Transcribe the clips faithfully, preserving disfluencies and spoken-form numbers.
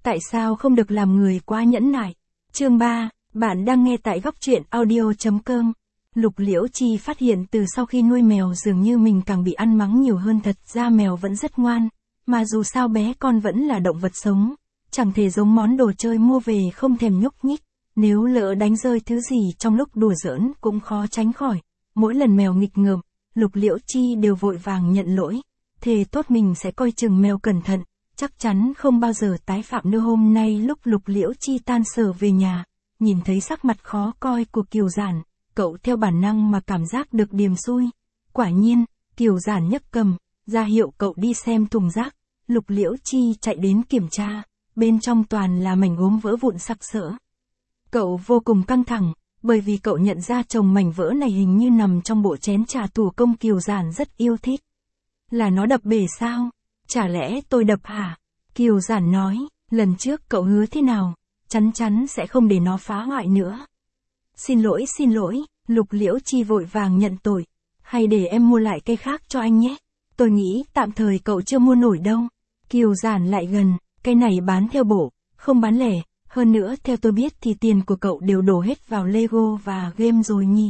Tại sao không được làm người quá nhẫn nại? Chương ba, bạn đang nghe tại góc truyện audio.com. Lục Liễu Chi phát hiện từ sau khi nuôi mèo dường như mình càng bị ăn mắng nhiều hơn, thật ra mèo vẫn rất ngoan, mà dù sao bé con vẫn là động vật sống, chẳng thể giống món đồ chơi mua về không thèm nhúc nhích, nếu lỡ đánh rơi thứ gì trong lúc đùa giỡn cũng khó tránh khỏi. Mỗi lần mèo nghịch ngợm, Lục Liễu Chi đều vội vàng nhận lỗi, thề tốt mình sẽ coi chừng mèo cẩn thận, chắc chắn không bao giờ tái phạm nữa. Hôm nay lúc Lục Liễu Chi tan sở về nhà, nhìn thấy sắc mặt khó coi của Kiều Giản, cậu theo bản năng mà cảm giác được điềm xui. Quả nhiên, Kiều Giản nhấc cầm, ra hiệu cậu đi xem thùng rác. Lục Liễu Chi chạy đến kiểm tra, bên trong toàn là mảnh gốm vỡ vụn sặc sỡ. Cậu vô cùng căng thẳng, bởi vì cậu nhận ra chồng mảnh vỡ này hình như nằm trong bộ chén trà thủ công Kiều Giản rất yêu thích. Là nó đập bể sao? Chả lẽ tôi đập hả? Kiều Giản nói, lần trước cậu hứa thế nào, chắn chắn sẽ không để nó phá hoại nữa. Xin lỗi xin lỗi, Lục Liễu Chi vội vàng nhận tội. Hay để em mua lại cây khác cho anh nhé. Tôi nghĩ tạm thời cậu chưa mua nổi đâu. Kiều Giản lại gần, cây này bán theo bộ, không bán lẻ. Hơn nữa theo tôi biết thì tiền của cậu đều đổ hết vào Lego và game rồi nhỉ.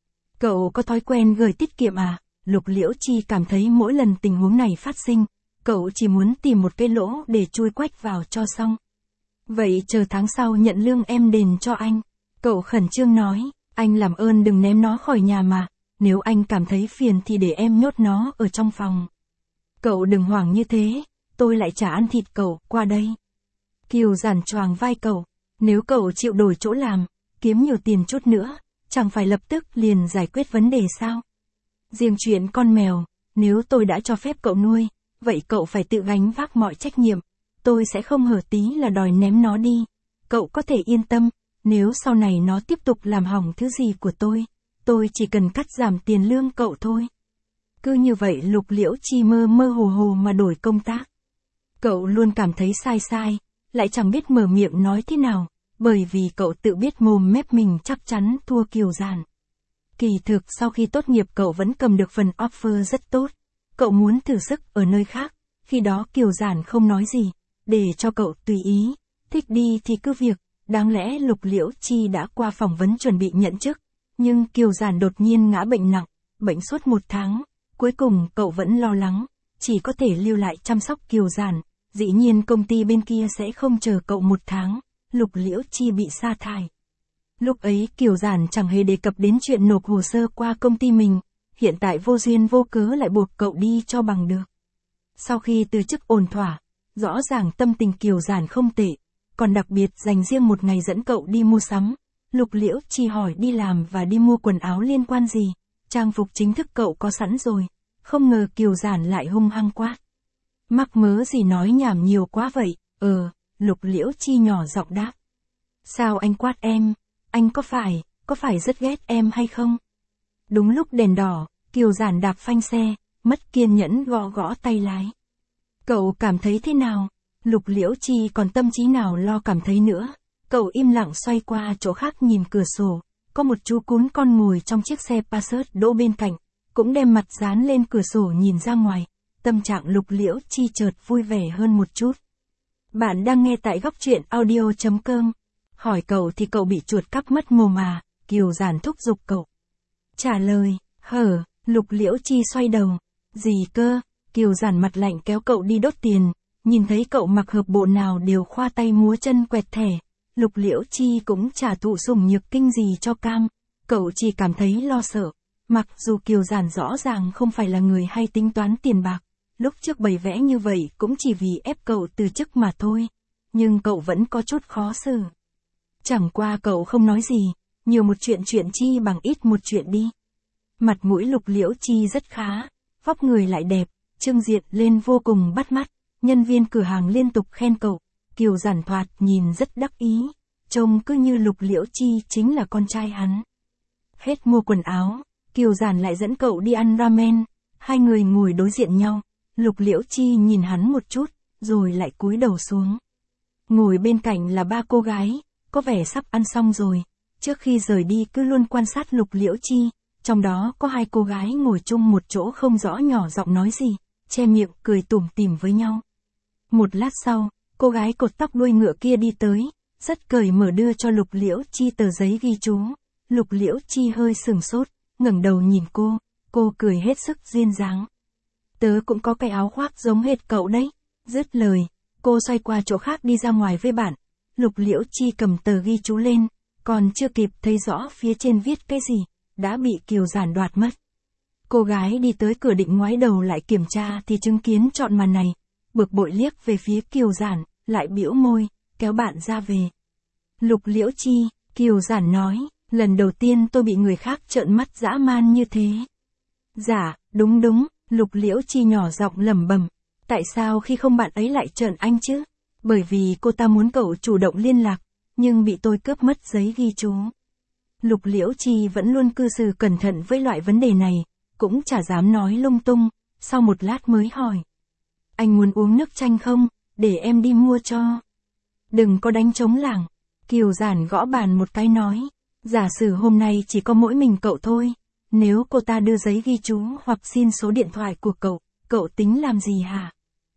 Cậu có thói quen gửi tiết kiệm à? Lục Liễu Chi cảm thấy mỗi lần tình huống này phát sinh, cậu chỉ muốn tìm một cái lỗ để chui quách vào cho xong. Vậy chờ tháng sau nhận lương em đền cho anh. Cậu khẩn trương nói, anh làm ơn đừng ném nó khỏi nhà mà, nếu anh cảm thấy phiền thì để em nhốt nó ở trong phòng. Cậu đừng hoảng như thế, tôi lại chả ăn thịt cậu, qua đây. Kiều Giản choàng vai cậu, nếu cậu chịu đổi chỗ làm, kiếm nhiều tiền chút nữa, chẳng phải lập tức liền giải quyết vấn đề sao? Riêng chuyện con mèo, nếu tôi đã cho phép cậu nuôi, vậy cậu phải tự gánh vác mọi trách nhiệm, tôi sẽ không hở tí là đòi ném nó đi. Cậu có thể yên tâm, nếu sau này nó tiếp tục làm hỏng thứ gì của tôi, tôi chỉ cần cắt giảm tiền lương cậu thôi. Cứ như vậy Lục Liễu Chi mơ mơ hồ hồ mà đổi công tác. Cậu luôn cảm thấy sai sai, lại chẳng biết mở miệng nói thế nào, bởi vì cậu tự biết mồm mép mình chắc chắn thua Kiều Giản. Kỳ thực sau khi tốt nghiệp cậu vẫn cầm được phần offer rất tốt, cậu muốn thử sức ở nơi khác, khi đó Kiều Giản không nói gì, để cho cậu tùy ý, thích đi thì cứ việc. Đáng lẽ Lục Liễu Chi đã qua phỏng vấn chuẩn bị nhận chức, nhưng Kiều Giản đột nhiên ngã bệnh nặng, bệnh suốt một tháng, cuối cùng cậu vẫn lo lắng, chỉ có thể lưu lại chăm sóc Kiều Giản. Dĩ nhiên công ty bên kia sẽ không chờ cậu một tháng, Lục Liễu Chi bị sa thải. Lúc ấy Kiều Giản chẳng hề đề cập đến chuyện nộp hồ sơ qua công ty mình, hiện tại vô duyên vô cớ lại buộc cậu đi cho bằng được. Sau khi từ chức ổn thỏa, rõ ràng tâm tình Kiều Giản không tệ, còn đặc biệt dành riêng một ngày dẫn cậu đi mua sắm. Lục Liễu Chi hỏi đi làm và đi mua quần áo liên quan gì, trang phục chính thức cậu có sẵn rồi, không ngờ Kiều Giản lại hung hăng quát. Mắc mớ gì nói nhảm nhiều quá vậy, ờ, Lục Liễu Chi nhỏ giọng đáp. Sao anh quát em, anh có phải, có phải rất ghét em hay không? Đúng lúc đèn đỏ, Kiều Giản đạp phanh xe, mất kiên nhẫn gõ gõ tay lái. Cậu cảm thấy thế nào? Lục Liễu Chi còn tâm trí nào lo cảm thấy nữa, cậu im lặng xoay qua chỗ khác nhìn cửa sổ, có một chú cún con ngồi trong chiếc xe Passat đỗ bên cạnh, cũng đem mặt dán lên cửa sổ nhìn ra ngoài, tâm trạng Lục Liễu Chi chợt vui vẻ hơn một chút. Bạn đang nghe tại góc truyện audio.com, hỏi cậu thì cậu bị chuột cắp mất mồm à, Kiều Giản thúc giục cậu. Trả lời, hở, Lục Liễu Chi xoay đầu, gì cơ, Kiều Giản mặt lạnh kéo cậu đi đốt tiền. Nhìn thấy cậu mặc hợp bộ nào đều khoa tay múa chân quẹt thẻ, Lục Liễu Chi cũng chả thụ sủng nhược kinh gì cho cam, cậu chỉ cảm thấy lo sợ, mặc dù Kiều Giản rõ ràng không phải là người hay tính toán tiền bạc, lúc trước bày vẽ như vậy cũng chỉ vì ép cậu từ chức mà thôi, nhưng cậu vẫn có chút khó xử. Chẳng qua cậu không nói gì, nhiều một chuyện chuyện chi bằng ít một chuyện đi. Mặt mũi Lục Liễu Chi rất khá, vóc người lại đẹp, trưng diện lên vô cùng bắt mắt. Nhân viên cửa hàng liên tục khen cậu, Kiều Giản thoạt nhìn rất đắc ý, trông cứ như Lục Liễu Chi chính là con trai hắn. Hết mua quần áo, Kiều Giản lại dẫn cậu đi ăn ramen, hai người ngồi đối diện nhau, Lục Liễu Chi nhìn hắn một chút, rồi lại cúi đầu xuống. Ngồi bên cạnh là ba cô gái, có vẻ sắp ăn xong rồi, trước khi rời đi cứ luôn quan sát Lục Liễu Chi, trong đó có hai cô gái ngồi chung một chỗ không rõ nhỏ giọng nói gì, che miệng cười tủm tỉm với nhau. Một lát sau, cô gái cột tóc đuôi ngựa kia đi tới, rất cởi mở đưa cho Lục Liễu Chi tờ giấy ghi chú. Lục Liễu Chi hơi sừng sốt, ngẩng đầu nhìn cô, cô cười hết sức duyên dáng. Tớ cũng có cái áo khoác giống hệt cậu đấy. Dứt lời, cô xoay qua chỗ khác đi ra ngoài với bạn. Lục Liễu Chi cầm tờ ghi chú lên, còn chưa kịp thấy rõ phía trên viết cái gì, đã bị Kiều Giản đoạt mất. Cô gái đi tới cửa định ngoái đầu lại kiểm tra thì chứng kiến trọn màn này, bực bội liếc về phía Kiều Giản, lại bĩu môi, kéo bạn ra về. Lục Liễu Chi, Kiều Giản nói, lần đầu tiên tôi bị người khác trợn mắt dã man như thế. Dạ, đúng đúng, Lục Liễu Chi nhỏ giọng lẩm bẩm, tại sao khi không bạn ấy lại trợn anh chứ? Bởi vì cô ta muốn cậu chủ động liên lạc, nhưng bị tôi cướp mất giấy ghi chú. Lục Liễu Chi vẫn luôn cư xử cẩn thận với loại vấn đề này, cũng chả dám nói lung tung, sau một lát mới hỏi. Anh muốn uống nước chanh không, để em đi mua cho. Đừng có đánh trống lảng. Kiều Giản gõ bàn một cái nói, giả sử hôm nay chỉ có mỗi mình cậu thôi, nếu cô ta đưa giấy ghi chú hoặc xin số điện thoại của cậu, cậu tính làm gì hả?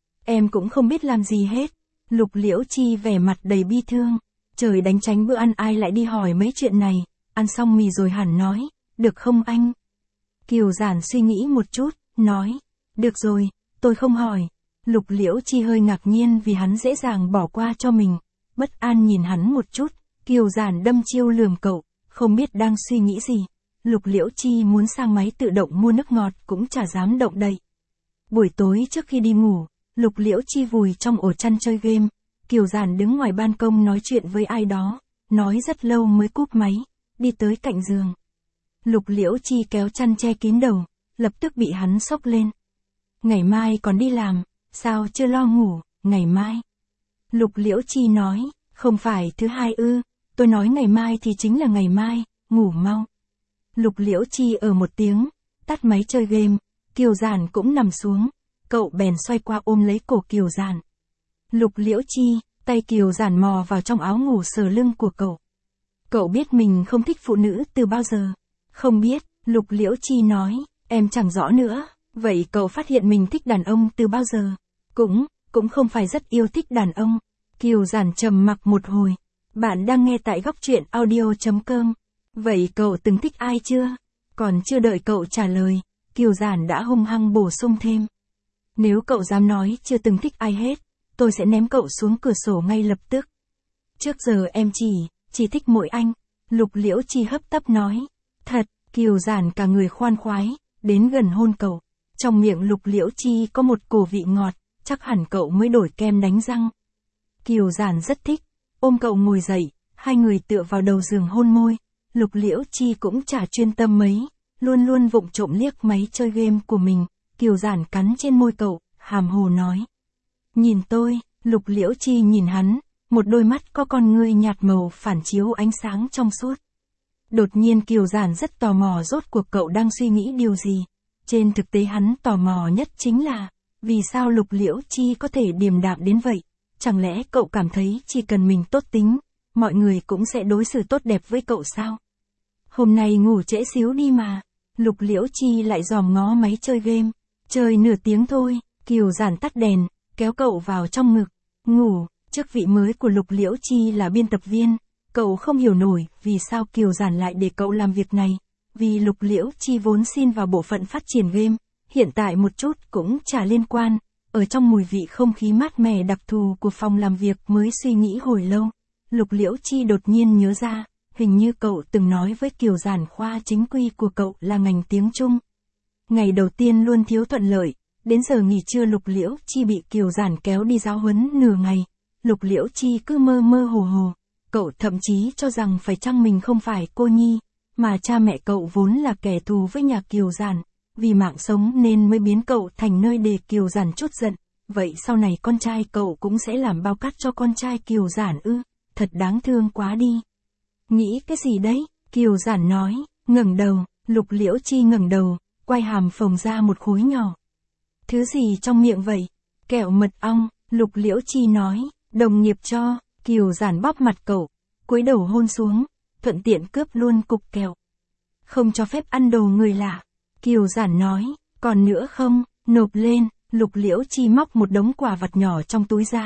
Em cũng không biết làm gì hết. Lục Liễu Chi vẻ mặt đầy bi thương, trời đánh tránh bữa ăn ai lại đi hỏi mấy chuyện này, ăn xong mì rồi hẳn nói, được không anh? Kiều Giản suy nghĩ một chút, nói, được rồi, tôi không hỏi. Lục Liễu Chi hơi ngạc nhiên vì hắn dễ dàng bỏ qua cho mình, bất an nhìn hắn một chút, Kiều Giản đâm chiêu lườm cậu, không biết đang suy nghĩ gì. Lục Liễu Chi muốn sang máy tự động mua nước ngọt cũng chả dám động đậy. Buổi tối trước khi đi ngủ, Lục Liễu Chi vùi trong ổ chăn chơi game, Kiều Giản đứng ngoài ban công nói chuyện với ai đó, nói rất lâu mới cúp máy, đi tới cạnh giường. Lục Liễu Chi kéo chăn che kín đầu, lập tức bị hắn sốc lên. Ngày mai còn đi làm, sao chưa lo ngủ, ngày mai? Lục Liễu Chi nói, không phải thứ hai ư, tôi nói ngày mai thì chính là ngày mai, ngủ mau. Lục Liễu Chi ở một tiếng, tắt máy chơi game, Kiều Giản cũng nằm xuống, cậu bèn xoay qua ôm lấy cổ Kiều Giản. Lục Liễu Chi, tay Kiều Giản mò vào trong áo ngủ sờ lưng của cậu. Cậu biết mình không thích phụ nữ từ bao giờ? Không biết, Lục Liễu Chi nói, em chẳng rõ nữa, vậy cậu phát hiện mình thích đàn ông từ bao giờ? Cũng, cũng không phải rất yêu thích đàn ông. Kiều Giản trầm mặc một hồi. Bạn đang nghe tại góc truyện audio chấm com. Vậy cậu từng thích ai chưa? Còn chưa đợi cậu trả lời, Kiều Giản đã hung hăng bổ sung thêm. Nếu cậu dám nói chưa từng thích ai hết, tôi sẽ ném cậu xuống cửa sổ ngay lập tức. Trước giờ em chỉ, chỉ thích mỗi anh. Lục Liễu Chi hấp tấp nói. Thật, Kiều Giản cả người khoan khoái, đến gần hôn cậu. Trong miệng Lục Liễu Chi có một cổ vị ngọt, chắc hẳn cậu mới đổi kem đánh răng. Kiều Giản rất thích, ôm cậu ngồi dậy, hai người tựa vào đầu giường hôn môi. Lục Liễu Chi cũng chả chuyên tâm mấy, luôn luôn vụng trộm liếc máy chơi game của mình. Kiều Giản cắn trên môi cậu, hàm hồ nói. Nhìn tôi, Lục Liễu Chi nhìn hắn, một đôi mắt có con ngươi nhạt màu phản chiếu ánh sáng trong suốt. Đột nhiên Kiều Giản rất tò mò rốt cuộc cậu đang suy nghĩ điều gì. Trên thực tế hắn tò mò nhất chính là, vì sao Lục Liễu Chi có thể điềm đạm đến vậy? Chẳng lẽ cậu cảm thấy chỉ cần mình tốt tính, mọi người cũng sẽ đối xử tốt đẹp với cậu sao? Hôm nay ngủ trễ xíu đi mà. Lục Liễu Chi lại dòm ngó máy chơi game. Chơi nửa tiếng thôi, Kiều Giản tắt đèn, kéo cậu vào trong ngực. Ngủ, chức vị mới của Lục Liễu Chi là biên tập viên. Cậu không hiểu nổi vì sao Kiều Giản lại để cậu làm việc này. Vì Lục Liễu Chi vốn xin vào bộ phận phát triển game, hiện tại một chút cũng chả liên quan. Ở trong mùi vị không khí mát mẻ đặc thù của phòng làm việc mới suy nghĩ hồi lâu. Lục Liễu Chi đột nhiên nhớ ra, hình như cậu từng nói với Kiều Giản khoa chính quy của cậu là ngành tiếng Trung. Ngày đầu tiên luôn thiếu thuận lợi, đến giờ nghỉ trưa Lục Liễu Chi bị Kiều Giản kéo đi giáo huấn nửa ngày. Lục Liễu Chi cứ mơ mơ hồ hồ, cậu thậm chí cho rằng phải chăng mình không phải cô nhi, mà cha mẹ cậu vốn là kẻ thù với nhà Kiều Giản, vì mạng sống nên mới biến cậu thành nơi để Kiều Giản trút giận. Vậy sau này con trai cậu cũng sẽ làm bao cát cho con trai Kiều Giản ư? Thật đáng thương quá đi. Nghĩ cái gì đấy? Kiều Giản nói, ngẩng đầu. Lục Liễu Chi ngẩng đầu, quay hàm phồng ra một khối nhỏ. Thứ gì trong miệng vậy? Kẹo mật ong. Lục Liễu Chi nói, đồng nghiệp cho. Kiều Giản bóp mặt cậu, cúi đầu hôn xuống, thuận tiện cướp luôn cục kẹo. Không cho phép ăn đồ người lạ. Kiều Giản nói, còn nữa không? Nộp lên. Lục Liễu Chi móc một đống quả vật nhỏ trong túi ra,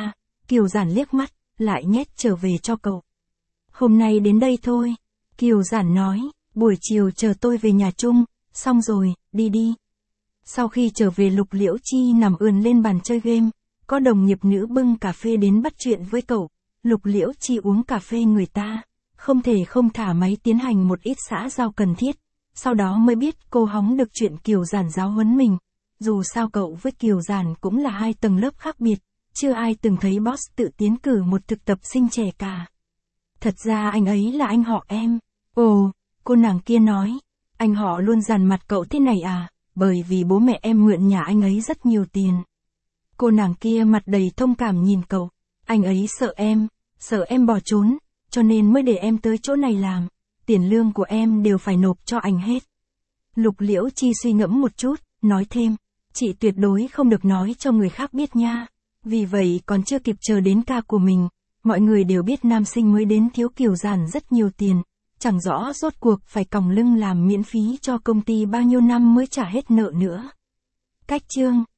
Kiều Giản liếc mắt, lại nhét trở về cho cậu. Hôm nay đến đây thôi. Kiều Giản nói, buổi chiều chờ tôi về nhà chung, xong rồi, đi đi. Sau khi trở về Lục Liễu Chi nằm ườn lên bàn chơi game, có đồng nghiệp nữ bưng cà phê đến bắt chuyện với cậu. Lục Liễu Chi uống cà phê người ta, không thể không thả máy tiến hành một ít xã giao cần thiết. Sau đó mới biết cô hóng được chuyện Kiều Giản giáo huấn mình. Dù sao cậu với Kiều Giản cũng là hai tầng lớp khác biệt, chưa ai từng thấy boss tự tiến cử một thực tập sinh trẻ cả. Thật ra anh ấy là anh họ em. Ồ, cô nàng kia nói, anh họ luôn dằn mặt cậu thế này à, bởi vì bố mẹ em mượn nhà anh ấy rất nhiều tiền. Cô nàng kia mặt đầy thông cảm nhìn cậu, anh ấy sợ em, sợ em bỏ trốn, cho nên mới để em tới chỗ này làm, tiền lương của em đều phải nộp cho anh hết. Lục Liễu Chi suy ngẫm một chút, nói thêm, chị tuyệt đối không được nói cho người khác biết nha. Vì vậy còn chưa kịp chờ đến ca của mình, mọi người đều biết nam sinh mới đến thiếu Kiều Giản rất nhiều tiền, chẳng rõ rốt cuộc phải còng lưng làm miễn phí cho công ty bao nhiêu năm mới trả hết nợ nữa. Cách chương